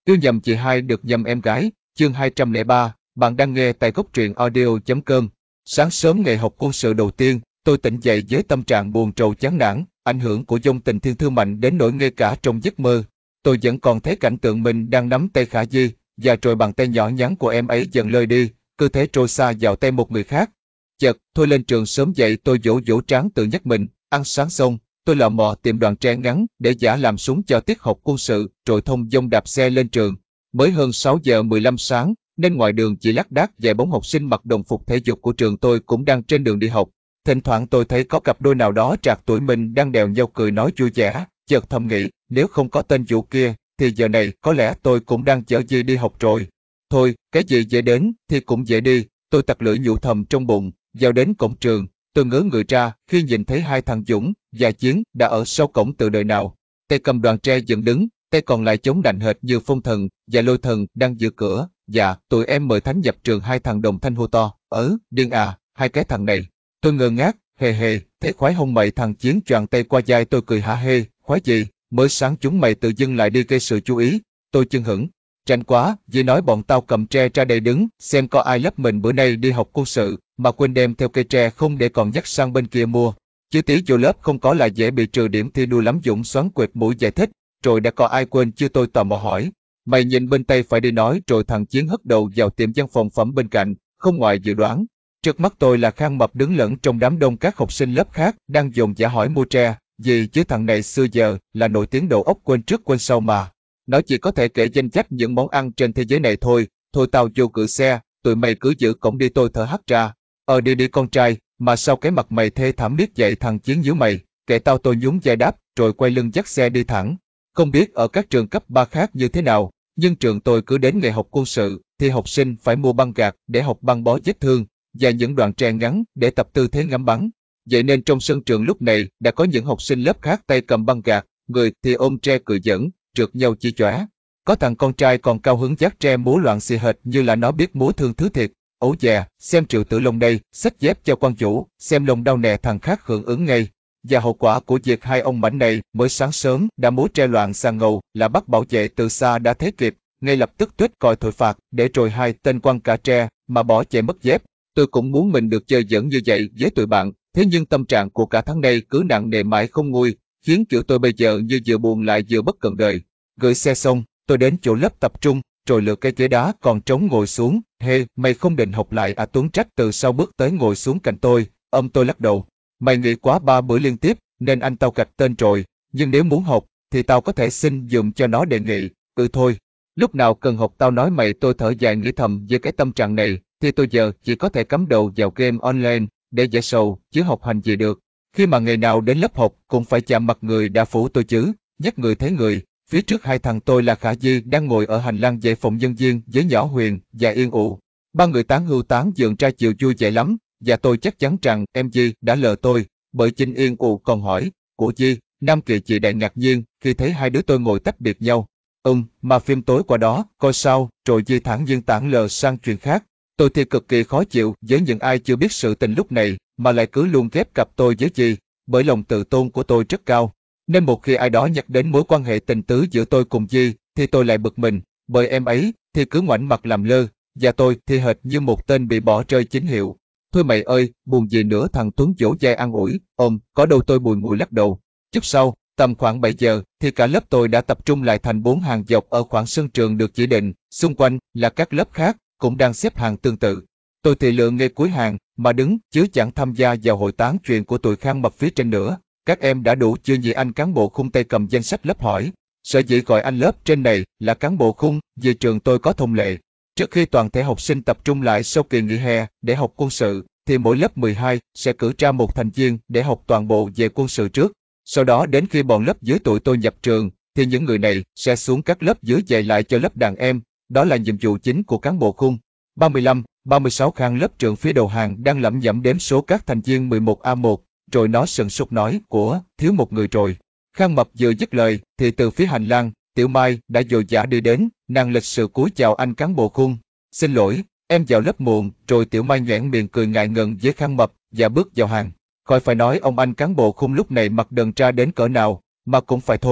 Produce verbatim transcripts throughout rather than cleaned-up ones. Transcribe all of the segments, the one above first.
Yêu nhầm chị hai được nhầm em gái, chương hai trăm lẻ ba, bạn đang nghe tại góc truyện audio chấm com. Sáng sớm ngày học quân sự đầu tiên, tôi tỉnh dậy với tâm trạng buồn rầu chán nản, ảnh hưởng của dòng tình thiên thư mạnh đến nỗi ngay cả trong giấc mơ. Tôi vẫn còn thấy cảnh tượng mình đang nắm tay Khả Di, và rồi bàn tay nhỏ nhắn của em ấy dần lơi đi, cơ thể trôi xa vào tay một người khác. Chợt, thôi lên trường sớm dậy tôi vỗ vỗ trán tự nhắc mình, ăn sáng xong. Tôi lọ mọ tìm đoạn tre ngắn để giả làm súng cho tiết học quân sự, rồi thông dong đạp xe lên trường. Mới hơn sáu giờ mười lăm sáng, nên ngoài đường chỉ lác đác vài bóng học sinh mặc đồng phục thể dục của trường tôi cũng đang trên đường đi học. Thỉnh thoảng tôi thấy có cặp đôi nào đó trạc tuổi mình đang đèo nhau cười nói vui vẻ, chợt thầm nghĩ, nếu không có tên Vũ kia, thì giờ này có lẽ tôi cũng đang chở Di đi học rồi. Thôi, cái gì dễ đến thì cũng dễ đi, tôi tặc lưỡi nhủ thầm trong bụng. Vào đến cổng trường, tôi ngớ người ra khi nhìn thấy hai thằng Dũng và Chiến đã ở sau cổng từ đời nào. Tay cầm đoàn tre dựng đứng, tay còn lại chống đành hệt như Phong Thần và Lôi Thần đang giữ cửa. Dạ, tụi em mời thánh nhập trường. Hai thằng đồng thanh hô to. Ớ, điên à, hai cái thằng này. Tôi ngơ ngác, hề hề, thế khoái không mày? Thằng Chiến choàng tay qua vai tôi cười hả hê, khoái gì, mới sáng chúng mày tự dưng lại đi gây sự chú ý. Tôi chưng hửng. Rảnh quá, Dì nói bọn tao cầm tre ra đây đứng, xem có ai lấp mình bữa nay đi học quân sự, mà quên đem theo cây tre không để còn dắt sang bên kia mua. Chứ tí vô lớp không có là dễ bị trừ điểm thi đua lắm. Dũng xoắn quẹt mũi giải thích, rồi đã có ai quên chưa? Tôi tò mò hỏi. Mày nhìn bên tay phải đi nói. Rồi thằng Chiến hất đầu vào tiệm văn phòng phẩm bên cạnh, không ngoài dự đoán. Trước mắt tôi là Khang Mập đứng lẫn trong đám đông các học sinh lớp khác đang dồn dã hỏi mua tre, gì chứ thằng này xưa giờ là nổi tiếng đầu óc quên trước quên sau mà. Nó chỉ có thể kể danh sách những món ăn trên thế giới này thôi. Thôi tao vô gửi xe, tụi mày cứ giữ cổng đi. Tôi thở hắt ra. Ờ đi đi con trai, mà sao cái mặt mày thê thảm biết vậy? Thằng Chiến nhíu mày, kệ tao. Tôi nhún vai đáp, rồi quay lưng dắt xe đi thẳng. Không biết ở các trường cấp ba khác như thế nào, nhưng trường tôi cứ đến ngày học quân sự thì học sinh phải mua băng gạc để học băng bó vết thương và những đoạn tre ngắn để tập tư thế ngắm bắn. Vậy nên trong sân trường lúc này đã có những học sinh lớp khác tay cầm băng gạc, người thì ôm tre cười giỡn, trượt nhau chi chóe. Có thằng con trai còn cao hứng dắt tre múa loạn xì hệt như là nó biết múa thương thứ thiệt. Ấu dè, xem Triệu Tử Long đây, xách dép cho quan chủ, xem lông đau nè. Thằng khác hưởng ứng ngay. Và hậu quả của việc hai ông mảnh này mới sáng sớm đã múa tre loạn xà ngầu là bắt bảo vệ từ xa đã thấy kịp, ngay lập tức tuét còi thổi phạt, để rồi hai tên quăng cả tre mà bỏ chạy mất dép. Tôi cũng muốn mình được chơi giỡn như vậy với tụi bạn, thế nhưng tâm trạng của cả tháng nay cứ nặng nề mãi không nguôi, khiến kiểu tôi bây giờ như vừa buồn lại vừa bất cần đời. Gửi xe xong, tôi đến chỗ lớp tập trung, rồi lựa cái ghế đá còn trống ngồi xuống. Hê, mày không định học lại à? Tuấn Trách từ sau bước tới ngồi xuống cạnh tôi. Ông tôi lắc đầu. Mày nghỉ quá ba bữa liên tiếp, nên anh tao gạch tên rồi, nhưng nếu muốn học, thì tao có thể xin dùm cho nó đề nghị. Ừ thôi, lúc nào cần học tao nói mày. Tôi thở dài nghĩ thầm, với cái tâm trạng này, thì tôi giờ chỉ có thể cắm đầu vào game online để giải sầu, chứ học hành gì được. Khi mà ngày nào đến lớp học cũng phải chạm mặt người đã phủ tôi chứ, nhắc người thấy người. Phía trước hai thằng tôi là Khả Di đang ngồi ở hành lang dãy phòng nhân viên với nhỏ Huyền và Yên Ụ. Ba người tán hưu tán dường ra chiều vui vẻ lắm, và tôi chắc chắn rằng em Di đã lờ tôi, bởi chính Yên Ụ còn hỏi, của Di. Nam Kỳ chị đại ngạc nhiên khi thấy hai đứa tôi ngồi tách biệt nhau. Ừm, mà phim tối qua đó, coi sao? Rồi Di thẳng nhiên tản lờ sang chuyện khác. Tôi thì cực kỳ khó chịu với những ai chưa biết sự tình lúc này, mà lại cứ luôn ghép cặp tôi với Di, bởi lòng tự tôn của tôi rất cao. Nên một khi ai đó nhắc đến mối quan hệ tình tứ giữa tôi cùng Di, thì tôi lại bực mình, bởi em ấy thì cứ ngoảnh mặt làm lơ, và tôi thì hệt như một tên bị bỏ rơi chính hiệu. Thôi mày ơi, buồn gì nữa? Thằng Tuấn dỗ dai an ủi. Ôm, có đâu. Tôi bùi ngùi lắc đầu. Chút sau, tầm khoảng bảy giờ, thì cả lớp tôi đã tập trung lại thành bốn hàng dọc ở khoảng sân trường được chỉ định, xung quanh là các lớp khác, cũng đang xếp hàng tương tự. Tôi thì lựa ngay cuối hàng, mà đứng, chứ chẳng tham gia vào hội tán chuyện của tụi Khang Mập phía trên nữa. Các em đã đủ chưa nhỉ? Anh cán bộ khung tay cầm danh sách lớp hỏi. Sở dĩ gọi anh lớp trên này là cán bộ khung, vì trường tôi có thông lệ. Trước khi toàn thể học sinh tập trung lại sau kỳ nghỉ hè để học quân sự, thì mỗi lớp mười hai sẽ cử ra một thành viên để học toàn bộ về quân sự trước. Sau đó đến khi bọn lớp dưới tụi tôi nhập trường, thì những người này sẽ xuống các lớp dưới dạy lại cho lớp đàn em. Đó là nhiệm vụ chính của cán bộ khung. ba mươi lăm, ba mươi sáu Khang lớp trưởng phía đầu hàng đang lẩm nhẩm đếm số các thành viên mười một A một, rồi nó sừng sốt nói, của, thiếu một người rồi. Khang Mập vừa dứt lời, thì từ phía hành lang, Tiểu Mai đã dội dã đi đến, nàng lịch sự cúi chào anh cán bộ khung. Xin lỗi, em vào lớp muộn. Rồi Tiểu Mai nhoẻn miệng cười ngại ngần với Khang Mập và bước vào hàng. Khỏi phải nói ông anh cán bộ khung lúc này mặt đần ra đến cỡ nào, mà cũng phải thôi.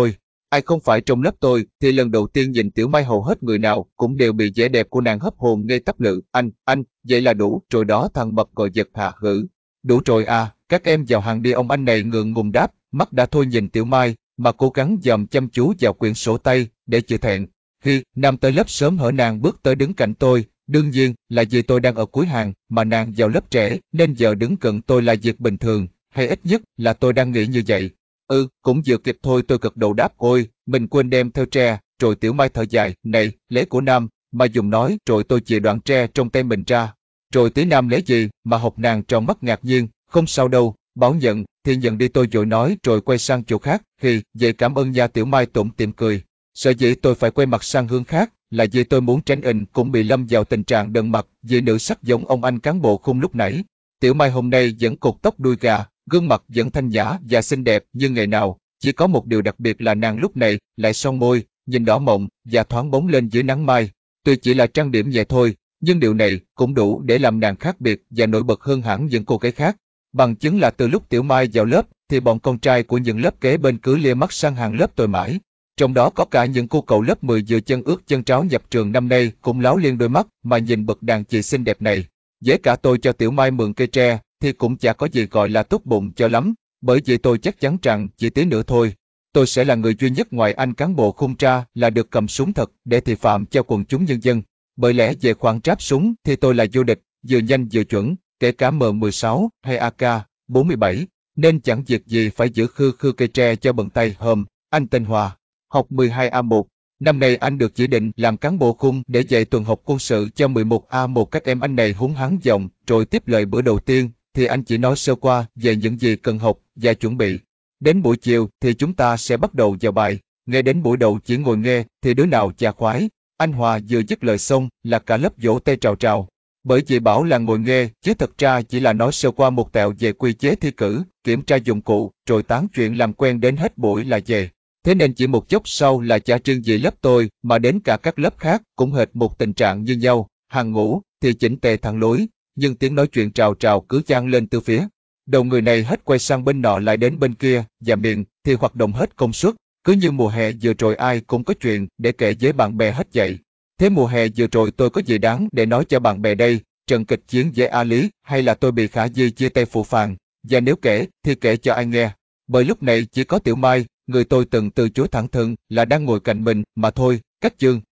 Ai không phải trong lớp tôi thì lần đầu tiên nhìn Tiểu Mai hầu hết người nào cũng đều bị vẻ đẹp của nàng hấp hồn ngay tắp lự. Anh, anh, vậy là đủ rồi đó, thằng Mập gọi giật hạ hử. Đủ rồi à, các em vào hàng đi, ông anh này ngượng ngùng đáp, mắt đã thôi nhìn Tiểu Mai, mà cố gắng dòm chăm chú vào quyển sổ tay, để chữa thẹn. Khi Nam tới lớp sớm hở, nàng bước tới đứng cạnh tôi, đương nhiên là vì tôi đang ở cuối hàng, mà nàng vào lớp trễ, nên giờ đứng cạnh tôi là việc bình thường, hay ít nhất là tôi đang nghĩ như vậy. Ừ, cũng vừa kịp thôi, tôi gật đầu đáp, ôi, mình quên đem theo tre, rồi Tiểu Mai thở dài, này, lễ của Nam, mà dùng nói, rồi tôi chỉ đoạn tre trong tay mình ra. Rồi tí Nam lấy gì, mà học nàng tròn mắt ngạc nhiên, không sao đâu, bảo nhận, thì nhận đi, tôi vội nói rồi quay sang chỗ khác, thì, vậy cảm ơn nha. Tiểu Mai tủm tỉm cười. Sở dĩ tôi phải quay mặt sang hướng khác, là vì tôi muốn tránh ình cũng bị lâm vào tình trạng đần mặt, vì nữ sắc giống ông anh cán bộ khung lúc nãy. Tiểu Mai hôm nay vẫn cột tóc đuôi gà, gương mặt vẫn thanh nhã và xinh đẹp như ngày nào, chỉ có một điều đặc biệt là nàng lúc này lại son môi, nhìn đỏ mọng và thoáng bóng lên dưới nắng mai. Tuy chỉ là trang điểm nhẹ thôi, nhưng điều này cũng đủ để làm nàng khác biệt và nổi bật hơn hẳn những cô gái khác. Bằng chứng là từ lúc Tiểu Mai vào lớp, thì bọn con trai của những lớp kế bên cứ lia mắt sang hàng lớp tôi mãi. Trong đó có cả những cô cậu lớp mười vừa chân ướt chân tráo nhập trường năm nay cũng láo liên đôi mắt mà nhìn bậc đàn chị xinh đẹp này. Dễ cả tôi cho Tiểu Mai mượn cây tre, thì cũng chả có gì gọi là tốt bụng cho lắm, bởi vì tôi chắc chắn rằng chỉ tí nữa thôi, tôi sẽ là người duy nhất ngoài anh cán bộ khung tra là được cầm súng thật để thị phạm cho quần chúng nhân dân. Bởi lẽ về khoản tráp súng thì tôi là vô địch, vừa nhanh vừa chuẩn, kể cả M mười sáu hay A K bốn mươi bảy, nên chẳng việc gì phải giữ khư khư cây tre cho bận tay. Hôm, anh tên Hòa, học mười hai A một. Năm nay anh được chỉ định làm cán bộ khung để dạy tuần học quân sự cho mười một A một. Các em anh này húng hắng giọng, rồi tiếp lời bữa đầu tiên, thì anh chỉ nói sơ qua về những gì cần học và chuẩn bị. Đến buổi chiều thì chúng ta sẽ bắt đầu vào bài, nghe đến buổi đầu chỉ ngồi nghe thì đứa nào chả khoái. Anh Hòa vừa dứt lời xong là cả lớp vỗ tay trào trào. Bởi vì bảo là ngồi nghe, chứ thật ra chỉ là nói sơ qua một tẹo về quy chế thi cử, kiểm tra dụng cụ, rồi tán chuyện làm quen đến hết buổi là về. Thế nên chỉ một chốc sau là chả riêng gì lớp tôi, mà đến cả các lớp khác cũng hệt một tình trạng như nhau. Hàng ngũ thì chỉnh tề thẳng lối, nhưng tiếng nói chuyện trào trào cứ vang lên từ phía. Đầu người này hết quay sang bên nọ lại đến bên kia, và miệng thì hoạt động hết công suất, cứ như mùa hè vừa rồi ai cũng có chuyện để kể với bạn bè hết vậy. Thế mùa hè vừa rồi tôi có gì đáng để nói cho bạn bè đây, trận kịch chiến với A Lý, hay là tôi bị Khả Di chia tay phụ phàng, và nếu kể thì kể cho ai nghe. Bởi lúc này chỉ có Tiểu Mai, người tôi từng từ chối thẳng thừng, là đang ngồi cạnh mình mà thôi. Cách chương